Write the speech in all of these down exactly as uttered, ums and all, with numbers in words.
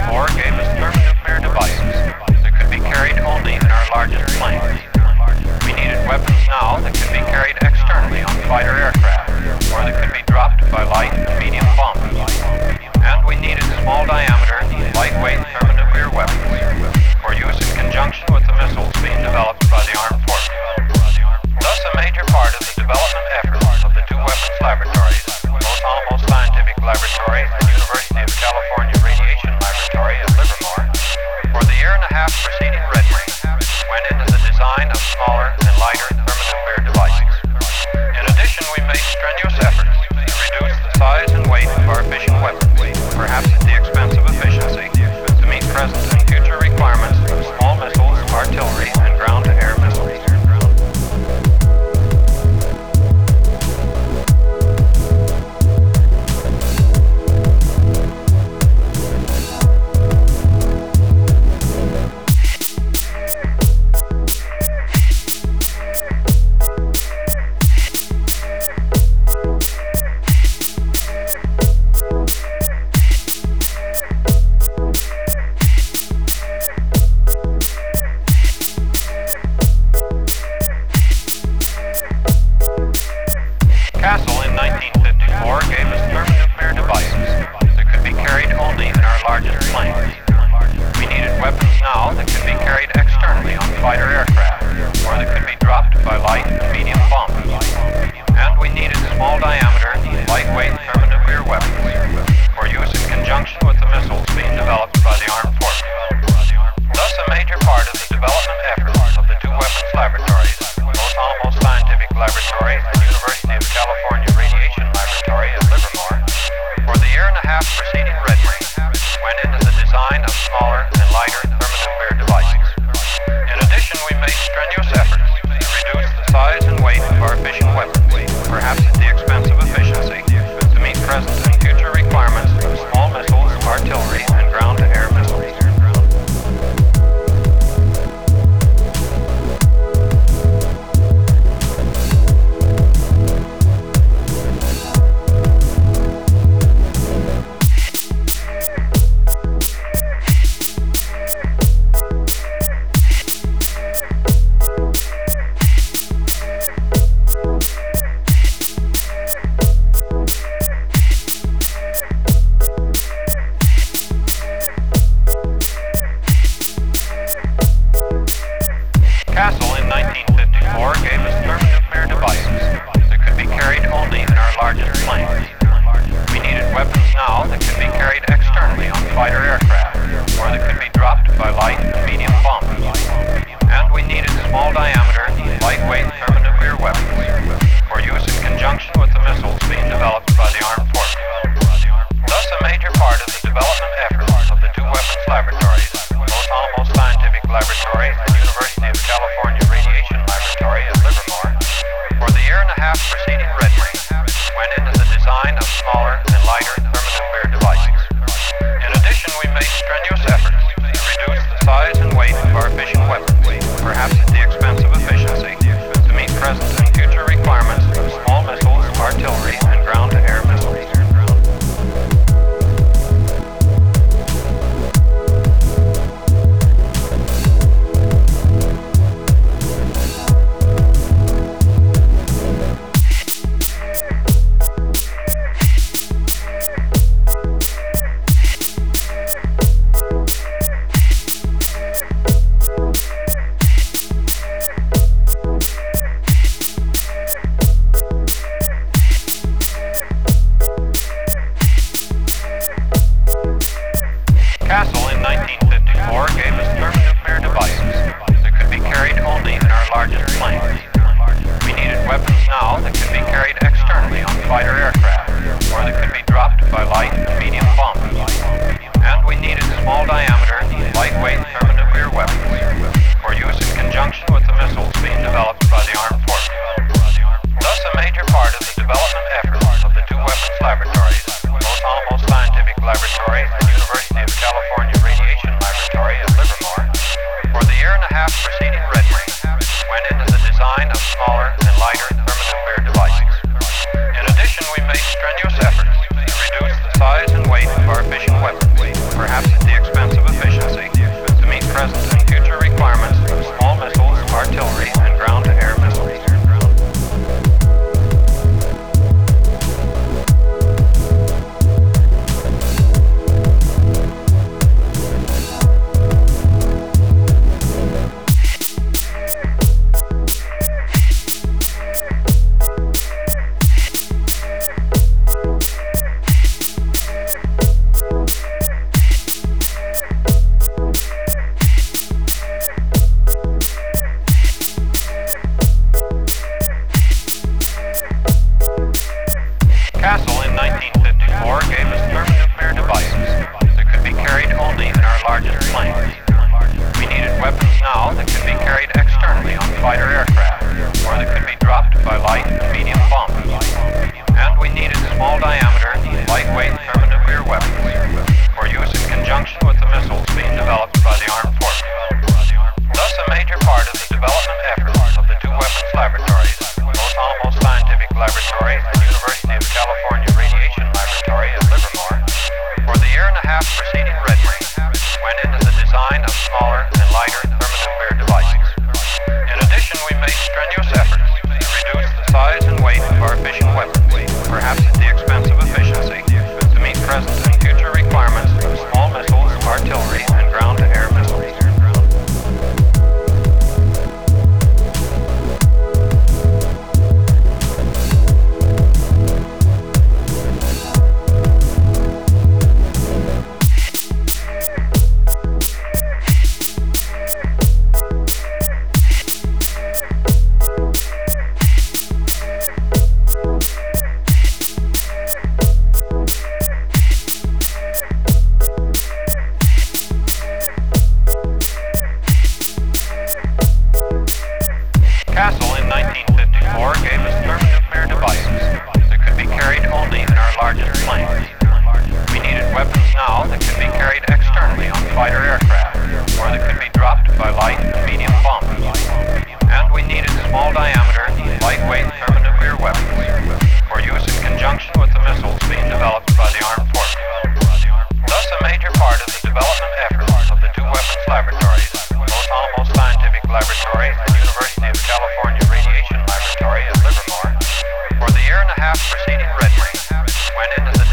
fifty-four gave us thermonuclear devices that could be carried only in our largest planes. We needed weapons now that could be carried externally on fighter aircraft, or that could be dropped by light and medium bombers. And we needed small diameter, lightweight thermonuclear weapons for use in conjunction with the missiles being developed by the armed forces. Thus, a major part of the development efforts of the two weapons laboratories, Los Alamos Scientific Laboratory and University of California Radiation Laboratory at Livermore, for the year and a half preceding Red Wing, went into the design of smaller and lighter thermonuclear devices. In addition, we made strenuous efforts to reduce the size and weight of our fission weapons, perhaps at the expense of efficiency, to meet present and future requirements of small missiles, artillery, and ground-to-air missiles. Castle in nineteen fifty-four gave us thermonuclear devices that could be carried only in our largest planes. We needed weapons now that could be carried externally on fighter aircraft, or that could be dropped by light and medium bombers. And we needed small diameter, lightweight thermonuclear weapons for use in conjunction with the missiles being developed by the armed forces. Thus, a major part of the development efforts of the two weapons laboratories, Los Alamos Scientific Laboratory and University of California Radiation Laboratory at Livermore, for the year and a half preceding Red Wing, went into the design of smaller and lighter thermonuclear devices. In addition, we made strenuous efforts to reduce the size and weight of our fission weapons, perhaps at the expense of efficiency, to meet present and future requirements of small missiles, artillery, and ground-to-air missiles. Castle in nineteen fifty-four gave us thermonuclear devices that could be carried only in our largest planes. We needed weapons now that could be carried externally on fighter aircraft, or that could be dropped by light and medium bombers. And we needed small diameter, lightweight thermonuclear weapons for use in conjunction with the missiles being developed by the armed forces. Thus, a major part of the development efforts of the two weapons laboratories, Los Alamos Scientific Laboratory and University of California Radiation Laboratory at Livermore, for the year and a half preceding Red Wing, went into the design of smaller and lighter thermonuclear devices. In addition, we made strenuous efforts to reduce the size and weight of our fission weapons, perhaps at the expense of efficiency, to meet present and future requirements of small missiles, artillery, and ground-to-air missiles. Castle in nineteen fifty-four gave us thermonuclear devices that could be carried only in our largest planes. We needed weapons now that could be carried externally on fighter aircraft, or that could be dropped by light and medium bombers. And we needed small diameter, lightweight thermonuclear weapons for use in conjunction with the missiles being developed by the armed forces. Thus, a major part of the development efforts of the two weapons laboratories, Los Alamos Scientific Laboratory and University of California Radiation Laboratory at Livermore, for the year and a half preceding Red Wing, went into the design of smaller and lighter thermonuclear devices. In addition, we made strenuous efforts to reduce the size and weight of our fission weapons, perhaps at the expense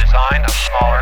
design of smaller